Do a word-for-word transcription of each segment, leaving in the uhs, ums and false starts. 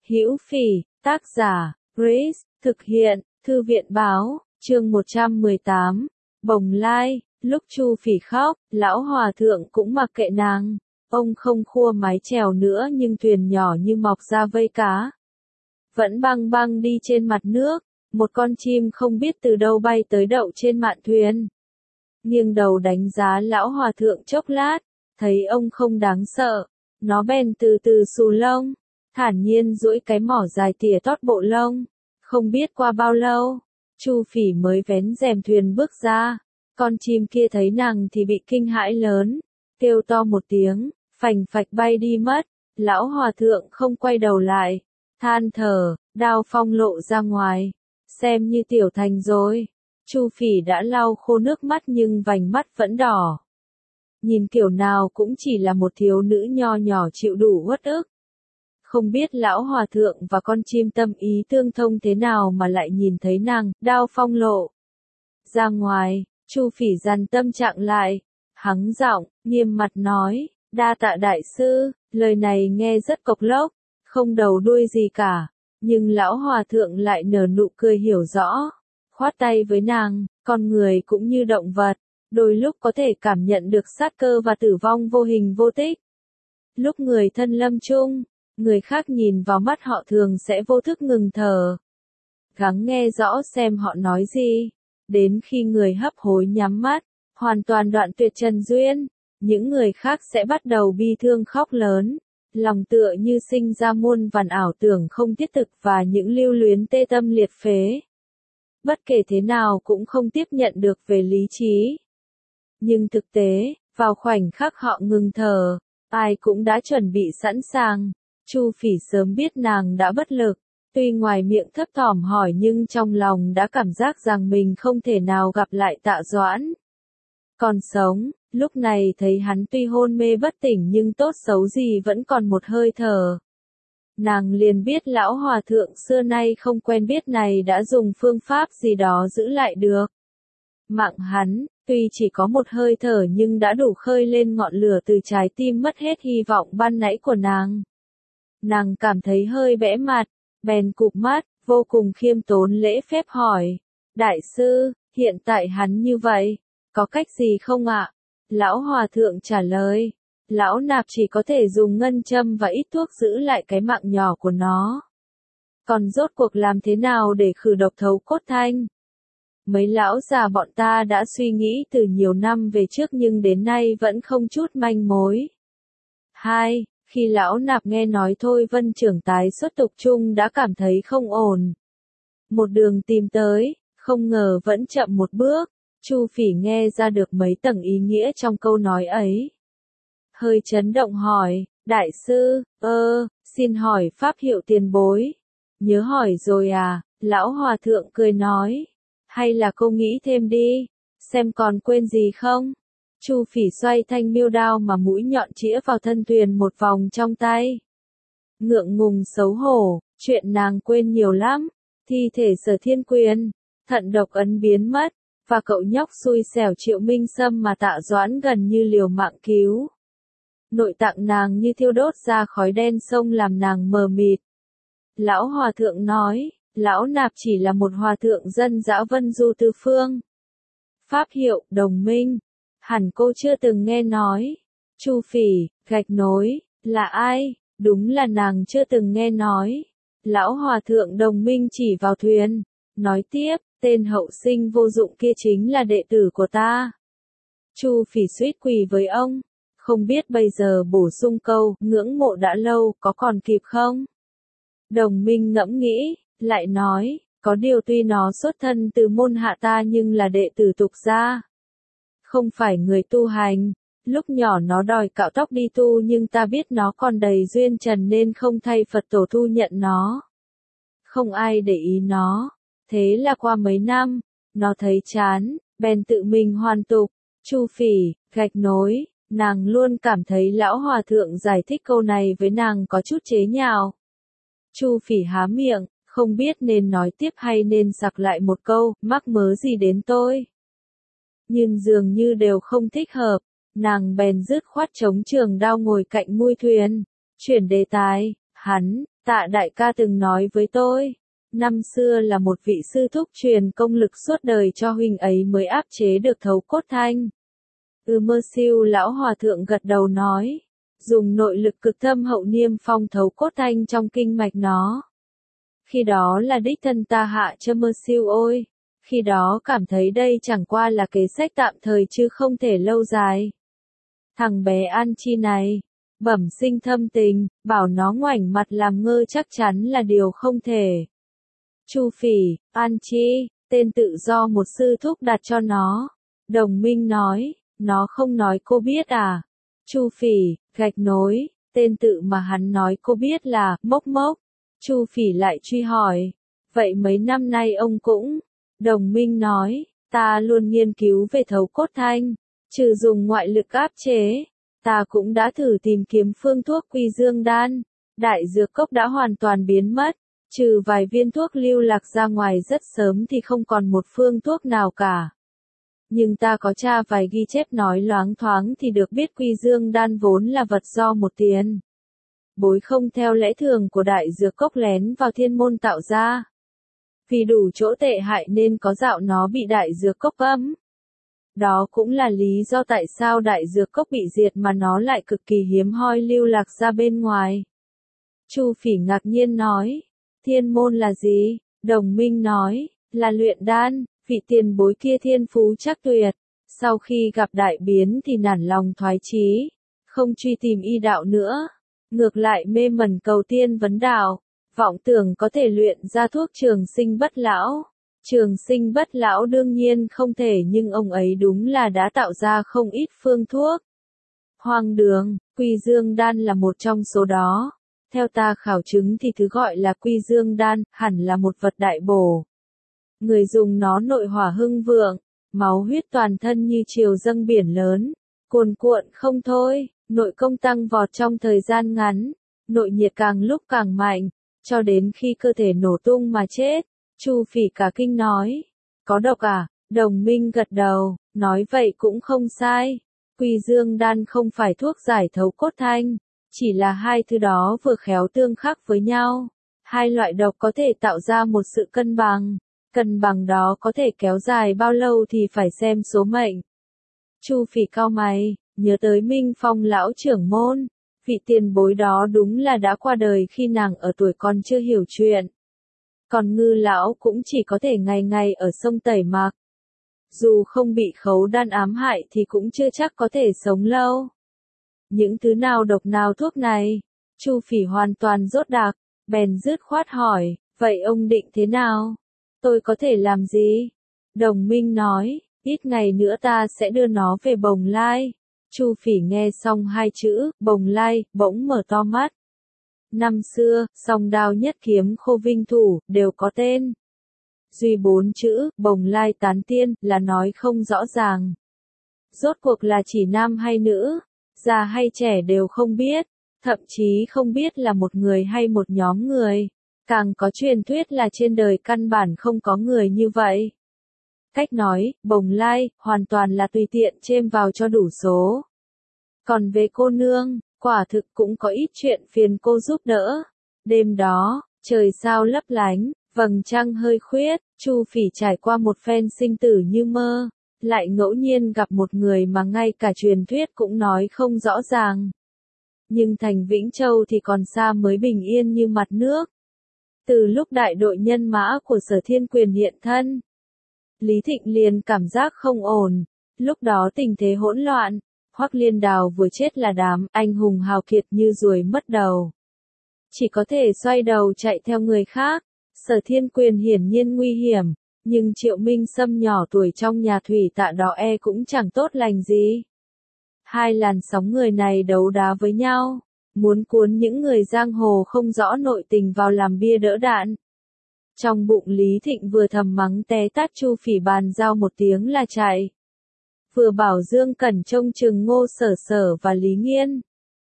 Hữu Phỉ, tác giả, Grace, thực hiện, Thư viện báo, chương một trăm mười tám, Bồng Lai, lúc Chu Phỉ khóc, lão hòa thượng cũng mặc kệ nàng, ông không khua mái chèo nữa nhưng thuyền nhỏ như mọc ra vây cá. Vẫn băng băng đi trên mặt nước, một con chim không biết từ đâu bay tới đậu trên mạn thuyền. Nghiêng đầu đánh giá lão hòa thượng chốc lát, thấy ông không đáng sợ, nó bèn từ từ xù lông, thản nhiên duỗi cái mỏ dài tỉa tót bộ lông. Không biết qua bao lâu, Chu Phỉ mới vén rèm thuyền bước ra, con chim kia thấy nàng thì bị kinh hãi lớn, kêu to một tiếng, phành phạch bay đi mất. Lão hòa thượng không quay đầu lại, than thở, Đao Phong lộ ra ngoài, xem như tiểu thành rồi. Chu Phỉ đã lau khô nước mắt nhưng vành mắt vẫn đỏ. Nhìn kiểu nào cũng chỉ là một thiếu nữ nho nhỏ chịu đủ uất ức. Không biết lão hòa thượng và con chim tâm ý tương thông thế nào mà lại nhìn thấy nàng, Đao Phong lộ ra ngoài. Chu Phỉ dằn tâm trạng lại, hắng giọng, nghiêm mặt nói, đa tạ đại sư. Lời này nghe rất cộc lốc, không đầu đuôi gì cả, nhưng lão hòa thượng lại nở nụ cười hiểu rõ, khoát tay với nàng. Con người cũng như động vật, đôi lúc có thể cảm nhận được sát cơ và tử vong vô hình vô tích. Lúc người thân lâm chung, người khác nhìn vào mắt họ thường sẽ vô thức ngừng thở, gắng nghe rõ xem họ nói gì. Đến khi người hấp hối nhắm mắt, hoàn toàn đoạn tuyệt trần duyên, những người khác sẽ bắt đầu bi thương khóc lớn, lòng tựa như sinh ra muôn vàn ảo tưởng không thiết thực và những lưu luyến tê tâm liệt phế. Bất kể thế nào cũng không tiếp nhận được về lý trí. Nhưng thực tế, vào khoảnh khắc họ ngừng thở, ai cũng đã chuẩn bị sẵn sàng. Chu Phỉ sớm biết nàng đã bất lực, tuy ngoài miệng thấp thỏm hỏi nhưng trong lòng đã cảm giác rằng mình không thể nào gặp lại Tạ Doãn. Còn sống, lúc này thấy hắn tuy hôn mê bất tỉnh nhưng tốt xấu gì vẫn còn một hơi thở. Nàng liền biết lão hòa thượng xưa nay không quen biết này đã dùng phương pháp gì đó giữ lại được mạng hắn, tuy chỉ có một hơi thở nhưng đã đủ khơi lên ngọn lửa từ trái tim mất hết hy vọng ban nãy của nàng. Nàng cảm thấy hơi bẽ mặt, bèn cụp mắt, vô cùng khiêm tốn lễ phép hỏi, đại sư, hiện tại hắn như vậy, có cách gì không ạ? Lão hòa thượng trả lời, lão nạp chỉ có thể dùng ngân châm và ít thuốc giữ lại cái mạng nhỏ của nó. Còn rốt cuộc làm thế nào để khử độc thấu cốt thanh? Mấy lão già bọn ta đã suy nghĩ từ nhiều năm về trước nhưng đến nay vẫn không chút manh mối. Hai, khi lão nạp nghe nói Thôi Vân trưởng tái xuất tục chung đã cảm thấy không ổn. Một đường tìm tới, không ngờ vẫn chậm một bước. Chu Phỉ nghe ra được mấy tầng ý nghĩa trong câu nói ấy. Hơi chấn động hỏi, đại sư, ơ, xin hỏi pháp hiệu tiền bối. Nhớ hỏi rồi à, lão hòa thượng cười nói. Hay là cô nghĩ thêm đi, xem còn quên gì không? Chu Phỉ xoay thanh miêu đao mà mũi nhọn chĩa vào thân thuyền một vòng trong tay. Ngượng ngùng xấu hổ, chuyện nàng quên nhiều lắm. Thi thể Sở Thiên Quyền, thận độc ấn biến mất, và cậu nhóc xui xẻo Triệu Minh Sâm mà Tạ Doãn gần như liều mạng cứu. Nội tạng nàng như thiêu đốt ra khói đen sông làm nàng mờ mịt. Lão hòa thượng nói, lão nạp chỉ là một hòa thượng dân dã Vân Du Tư Phương. Pháp hiệu, đồng minh, hẳn cô chưa từng nghe nói. Chu Phỉ, gạch nối, là ai? Đúng là nàng chưa từng nghe nói. Lão hòa thượng đồng minh chỉ vào thuyền, nói tiếp, tên hậu sinh vô dụng kia chính là đệ tử của ta. Chu Phỉ suýt quỳ với ông, không biết bây giờ bổ sung câu, ngưỡng mộ đã lâu, có còn kịp không? Đồng minh ngẫm nghĩ, lại nói, có điều tuy nó xuất thân từ môn hạ ta nhưng là đệ tử tục gia. Không phải người tu hành, lúc nhỏ nó đòi cạo tóc đi tu nhưng ta biết nó còn đầy duyên trần nên không thay Phật tổ thu nhận nó. Không ai để ý nó, thế là qua mấy năm, nó thấy chán, bèn tự mình hoàn tục. Chu Phỉ, gạch nối, nàng luôn cảm thấy lão hòa thượng giải thích câu này với nàng có chút chế nhạo. Chu Phỉ há miệng, không biết nên nói tiếp hay nên sặc lại một câu, mắc mớ gì đến tôi. Nhưng dường như đều không thích hợp, nàng bèn dứt khoát chống trường đao ngồi cạnh mui thuyền, chuyển đề tài, Hắn, Tạ đại ca từng nói với tôi, năm xưa là một vị sư thúc truyền công lực suốt đời cho huynh ấy mới áp chế được thấu cốt thanh. Ừ mơ siêu lão hòa thượng gật đầu nói, dùng nội lực cực thâm hậu niêm phong thấu cốt thanh trong kinh mạch nó. Khi đó là đích thân ta hạ cho mơ siêu ôi, khi đó cảm thấy đây chẳng qua là kế sách tạm thời chứ không thể lâu dài. Thằng bé An Chi này, bẩm sinh thâm tình, bảo nó ngoảnh mặt làm ngơ chắc chắn là điều không thể. Chu Phỉ, An Chi, tên tự do một sư thúc đặt cho nó. Đồng Minh nói, nó không nói cô biết à? Chu Phỉ, gạch nối, tên tự mà hắn nói cô biết là, mốc mốc. Chu Phỉ lại truy hỏi, vậy mấy năm nay ông cũng, Đồng Minh nói, ta luôn nghiên cứu về thấu cốt thanh, trừ dùng ngoại lực áp chế, ta cũng đã thử tìm kiếm phương thuốc quy dương đan, đại dược cốc đã hoàn toàn biến mất, trừ vài viên thuốc lưu lạc ra ngoài rất sớm thì không còn một phương thuốc nào cả. Nhưng ta có tra vài ghi chép nói loáng thoáng thì được biết quy dương đan vốn là vật do một tiền bối không theo lẽ thường của đại dược cốc lén vào thiên môn tạo ra. Vì đủ chỗ tệ hại nên có dạo nó bị đại dược cốc âm. Đó cũng là lý do tại sao đại dược cốc bị diệt mà nó lại cực kỳ hiếm hoi lưu lạc ra bên ngoài. Chu Phỉ ngạc nhiên nói, thiên môn là gì? Đồng Minh nói, là luyện đan, vị tiền bối kia thiên phú chắc tuyệt. Sau khi gặp đại biến thì nản lòng thoái chí, không truy tìm y đạo nữa. Ngược lại mê mẩn cầu tiên vấn đạo, vọng tưởng có thể luyện ra thuốc trường sinh bất lão. Trường sinh bất lão đương nhiên không thể nhưng ông ấy đúng là đã tạo ra không ít phương thuốc. Hoang đường, quy dương đan là một trong số đó. Theo ta khảo chứng thì thứ gọi là quy dương đan hẳn là một vật đại bổ. Người dùng nó nội hỏa hưng vượng, máu huyết toàn thân như triều dâng biển lớn, cuồn cuộn không thôi, nội công tăng vọt trong thời gian ngắn, nội nhiệt càng lúc càng mạnh, cho đến khi cơ thể nổ tung mà chết. Chu Phỉ cả kinh nói, có độc à? Đồng Minh gật đầu, nói vậy cũng không sai. Quy dương đan không phải thuốc giải thấu cốt thanh, chỉ là hai thứ đó vừa khéo tương khắc với nhau. Hai loại độc có thể tạo ra một sự cân bằng, cân bằng đó có thể kéo dài bao lâu thì phải xem số mệnh. Chu Phỉ cau mày, nhớ tới Minh Phong lão trưởng môn, vị tiền bối đó đúng là đã qua đời khi nàng ở tuổi còn chưa hiểu chuyện. Còn Ngư lão cũng chỉ có thể ngày ngày ở sông tẩy mạc. Dù không bị khấu đan ám hại thì cũng chưa chắc có thể sống lâu. Những thứ nào độc nào thuốc này? Chu Phỉ hoàn toàn dốt đặc, bèn dứt khoát hỏi, vậy ông định thế nào? Tôi có thể làm gì? Đồng Minh nói, ít ngày nữa ta sẽ đưa nó về Bồng Lai. Chu Phỉ nghe xong hai chữ, Bồng Lai, bỗng mở to mắt. Năm xưa, song đao nhất kiếm khô vinh thủ, đều có tên. Duy bốn chữ, Bồng Lai tán tiên, là nói không rõ ràng. Rốt cuộc là chỉ nam hay nữ, già hay trẻ đều không biết, thậm chí không biết là một người hay một nhóm người. Càng có truyền thuyết là trên đời căn bản không có người như vậy. Cách nói, Bồng Lai, hoàn toàn là tùy tiện chêm vào cho đủ số. Còn về cô nương, quả thực cũng có ít chuyện phiền cô giúp đỡ. Đêm đó, trời sao lấp lánh, vầng trăng hơi khuyết, Chu Phỉ trải qua một phen sinh tử như mơ, lại ngẫu nhiên gặp một người mà ngay cả truyền thuyết cũng nói không rõ ràng. Nhưng thành Vĩnh Châu thì còn xa mới bình yên như mặt nước. Từ lúc đại đội nhân mã của Sở Thiên Quyền hiện thân, Lý Thịnh liền cảm giác không ổn, lúc đó tình thế hỗn loạn. Hoắc Liên Đào vừa chết là đám anh hùng hào kiệt như ruồi mất đầu. Chỉ có thể xoay đầu chạy theo người khác. Sở Thiên Quyền hiển nhiên nguy hiểm, nhưng Triệu Minh Sâm nhỏ tuổi trong nhà thủy tạ đó e cũng chẳng tốt lành gì. Hai làn sóng người này đấu đá với nhau, muốn cuốn những người giang hồ không rõ nội tình vào làm bia đỡ đạn. Trong bụng Lý Thịnh vừa thầm mắng té tát Chu Phỉ bàn giao một tiếng là chạy. Vừa bảo Dương Cẩn trông chừng Ngô Sở Sở và Lý Nghiên.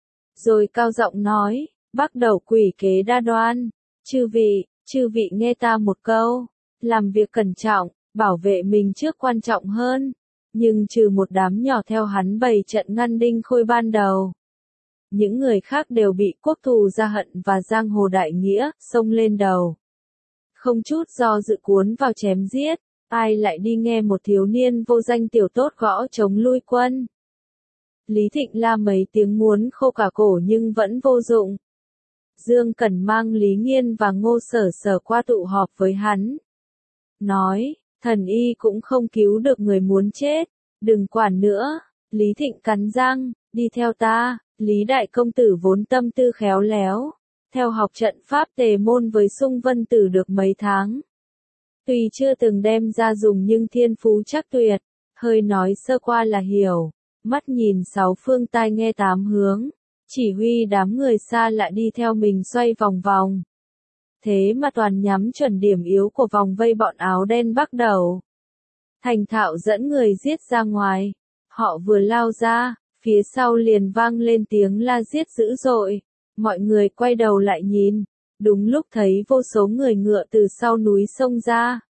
Rồi cao giọng nói, bắt đầu quỷ kế đa đoan. Chư vị, chư vị nghe ta một câu. Làm việc cẩn trọng, bảo vệ mình trước quan trọng hơn. Nhưng trừ một đám nhỏ theo hắn bày trận ngăn đinh khôi ban đầu. những người khác đều bị quốc thù gia hận và giang hồ đại nghĩa xông lên đầu. Không chút do dự cuốn vào chém giết, ai lại đi nghe một thiếu niên vô danh tiểu tốt gõ chống lui quân. Lý Thịnh la mấy tiếng muốn khô cả cổ nhưng vẫn vô dụng. Dương Cẩn mang Lý Nghiên và Ngô Sở Sở qua tụ họp với hắn. Nói, thần y cũng không cứu được người muốn chết, đừng quản nữa. Lý Thịnh cắn răng, đi theo ta. Lý Đại Công Tử vốn tâm tư khéo léo, theo học trận pháp tề môn với Sung Vân Tử được mấy tháng. Tuy chưa từng đem ra dùng nhưng thiên phú chắc tuyệt, hơi nói sơ qua là hiểu, mắt nhìn sáu phương tai nghe tám hướng, chỉ huy đám người xa lạ đi theo mình xoay vòng vòng. Thế mà toàn nhắm chuẩn điểm yếu của vòng vây bọn áo đen bắt đầu. Thành thạo dẫn người giết ra ngoài, họ vừa lao ra, phía sau liền vang lên tiếng la giết dữ dội, mọi người quay đầu lại nhìn, đúng lúc thấy vô số người ngựa từ sau núi xông ra.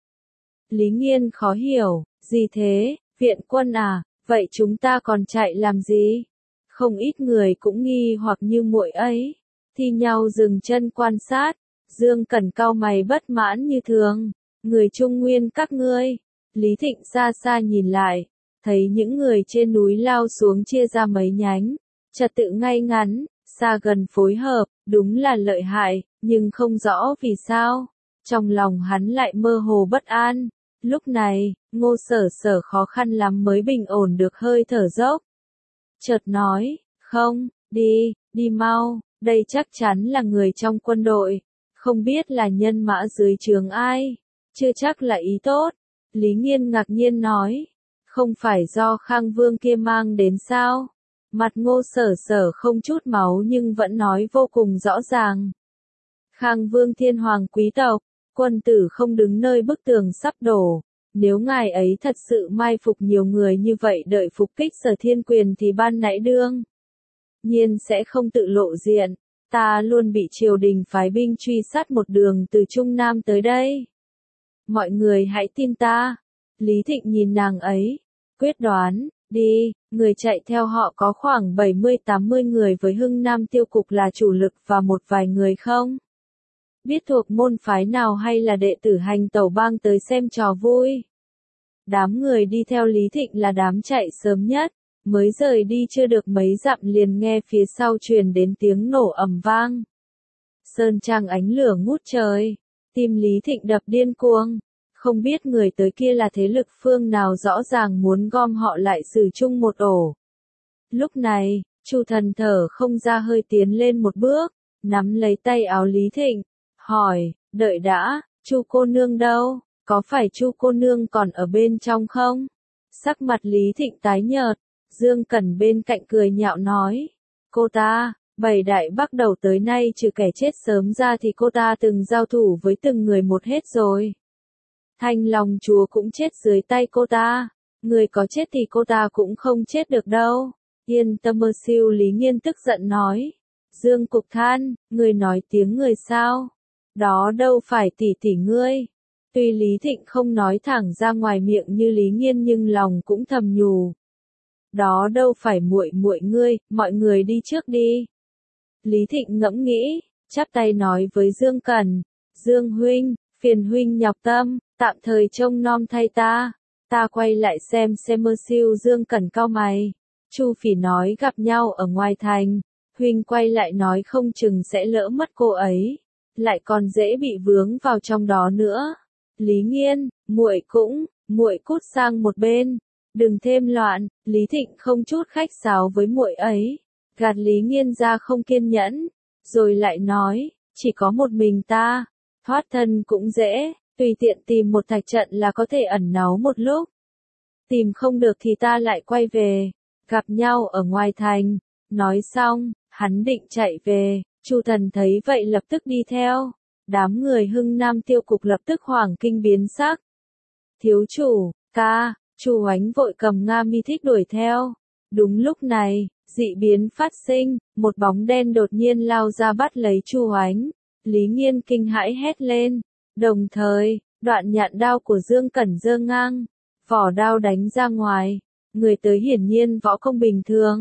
Lý Nghiên khó hiểu, gì thế, viện quân à, vậy chúng ta còn chạy làm gì? Không ít người cũng nghi hoặc như muội ấy, thi nhau dừng chân quan sát, Dương Cẩn cau mày bất mãn như thường, người Trung Nguyên các ngươi. Lý Thịnh xa xa nhìn lại, thấy những người trên núi lao xuống chia ra mấy nhánh, trật tự ngay ngắn, xa gần phối hợp, đúng là lợi hại, nhưng không rõ vì sao. Trong lòng hắn lại mơ hồ bất an. Lúc này, Ngô Sở Sở khó khăn lắm mới bình ổn được hơi thở dốc. Chợt nói, không, đi, đi mau, đây chắc chắn là người trong quân đội, không biết là nhân mã dưới trướng ai, chưa chắc là ý tốt. Lý Nghiên ngạc nhiên nói, không phải do Khang Vương kia mang đến sao? Mặt Ngô Sở Sở không chút máu nhưng vẫn nói vô cùng rõ ràng. Khang Vương thiên hoàng quý tộc, quân tử không đứng nơi bức tường sắp đổ. Nếu ngài ấy thật sự mai phục nhiều người như vậy đợi phục kích Sở Thiên Quyền thì ban nãy đương nhiên sẽ không tự lộ diện. Ta luôn bị triều đình phái binh truy sát một đường từ Trung Nam tới đây. Mọi người hãy tin ta. Lý Thịnh nhìn nàng ấy, quyết đoán, đi, người chạy theo họ có khoảng bảy mươi tám mươi người với Hưng Nam Tiêu Cục là chủ lực và một vài người không? Biết thuộc môn phái nào hay là đệ tử Hành Tẩu Bang tới xem trò vui? Đám người đi theo Lý Thịnh là đám chạy sớm nhất, mới rời đi chưa được mấy dặm liền nghe phía sau truyền đến tiếng nổ ầm vang. Sơn trang ánh lửa ngút trời, tim Lý Thịnh đập điên cuồng. Không biết người tới kia là thế lực phương nào rõ ràng muốn gom họ lại xử chung một ổ. Lúc này, Chu Thần thở không ra hơi tiến lên một bước, nắm lấy tay áo Lý Thịnh, hỏi, đợi đã, Chu cô nương đâu, có phải Chu cô nương còn ở bên trong không? Sắc mặt Lý Thịnh tái nhợt, Dương Cẩn bên cạnh cười nhạo nói, cô ta, bảy đại bắt đầu tới nay trừ kẻ chết sớm ra thì cô ta từng giao thủ với từng người một hết rồi. Thanh Long chúa cũng chết dưới tay cô ta, người có chết thì cô ta cũng không chết được đâu. Yên tâm mơ siêu Lý Nghiên tức giận nói. Dương Cục than, người nói tiếng người sao? Đó đâu phải tỷ tỷ ngươi. Tuy Lý Thịnh không nói thẳng ra ngoài miệng như Lý Nghiên nhưng lòng cũng thầm nhủ. Đó đâu phải muội muội ngươi, mọi người đi trước đi. Lý Thịnh ngẫm nghĩ, chắp tay nói với Dương Cẩn, Dương huynh, phiền huynh nhọc tâm, tạm thời trông nom thay ta. Ta quay lại xem xem mơ siêu Dương Cẩn cau mày. Chu Phỉ nói gặp nhau ở ngoài thành, huynh quay lại nói không chừng sẽ lỡ mất cô ấy, lại còn dễ bị vướng vào trong đó nữa. Lý Nghiên, muội cũng, muội cút sang một bên, đừng thêm loạn. Lý Thịnh không chút khách sáo với muội ấy, gạt Lý Nghiên ra không kiên nhẫn, rồi lại nói, chỉ có một mình ta, thoát thân cũng dễ, tùy tiện tìm một thạch trận là có thể ẩn náu một lúc. Tìm không được thì ta lại quay về, gặp nhau ở ngoài thành. Nói xong, hắn định chạy về, Chu Thần thấy vậy lập tức đi theo. Đám người Hưng Nam Tiêu Cục lập tức hoảng kinh biến sắc. Thiếu chủ, ca, Chu Oánh vội cầm Nga mi thích đuổi theo. Đúng lúc này, dị biến phát sinh, một bóng đen đột nhiên lao ra bắt lấy Chu Oánh. Lý Nghiên kinh hãi hét lên. Đồng thời, đoạn nhạn đao của Dương Cẩn giơ ngang, vỏ đao đánh ra ngoài. Người tới hiển nhiên võ công bình thường,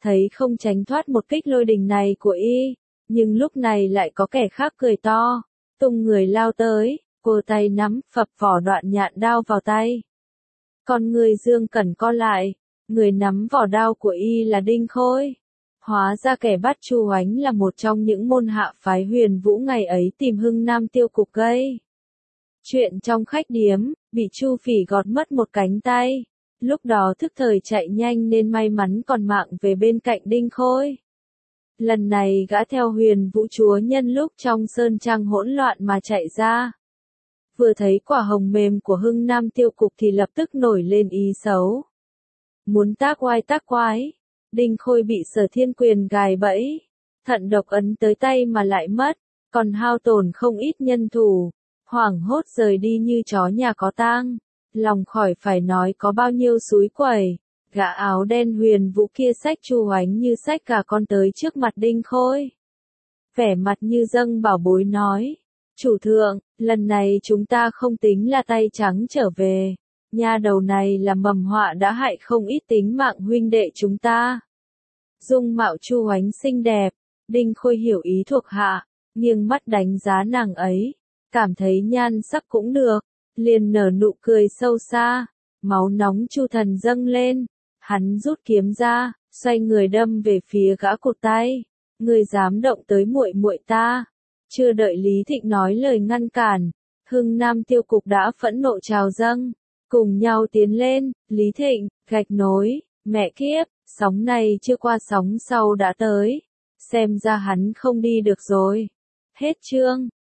thấy không tránh thoát một kích lôi đình này của y, nhưng lúc này lại có kẻ khác cười to, tung người lao tới, cô tay nắm, phập vỏ đoạn nhạn đao vào tay. Con người Dương Cẩn co lại, người nắm vỏ đao của y là Đinh Khôi. Hóa ra kẻ bắt Chu Hoánh là một trong những môn hạ phái Huyền Vũ ngày ấy tìm Hưng Nam Tiêu Cục gây chuyện trong khách điếm, bị Chu Phỉ gọt mất một cánh tay. Lúc đó thức thời chạy nhanh nên may mắn còn mạng về bên cạnh Đinh Khôi. Lần này gã theo Huyền Vũ chúa nhân lúc trong sơn trang hỗn loạn mà chạy ra. Vừa thấy quả hồng mềm của Hưng Nam Tiêu Cục thì lập tức nổi lên ý xấu. Muốn tác oai tác quái. Đinh Khôi bị Sở Thiên Quyền gài bẫy, thận độc ấn tới tay mà lại mất, còn hao tổn không ít nhân thủ, hoảng hốt rời đi như chó nhà có tang, lòng khỏi phải nói có bao nhiêu súi quẩy. Gã áo đen Huyền Vũ kia xách Chu Hoánh như xách cả con tới trước mặt Đinh Khôi. Vẻ mặt như dâng bảo bối nói, chủ thượng, lần này chúng ta không tính là tay trắng trở về. Nha đầu này là mầm họa đã hại không ít tính mạng huynh đệ chúng ta. Dung mạo Chu Hoánh xinh đẹp, Đinh Khôi hiểu ý thuộc hạ, nghiêng mắt đánh giá nàng ấy, cảm thấy nhan sắc cũng được, liền nở nụ cười sâu xa, máu nóng Chu Thần dâng lên, hắn rút kiếm ra, xoay người đâm về phía gã cụt tay, người dám động tới muội muội ta. Chưa đợi Lý Thịnh nói lời ngăn cản, Hưng Nam Tiêu Cục đã phẫn nộ trào dâng. Cùng nhau tiến lên, Lý Thịnh, gạch nối, mẹ kiếp, sóng này chưa qua sóng sau đã tới. Xem ra hắn không đi được rồi. Hết chương.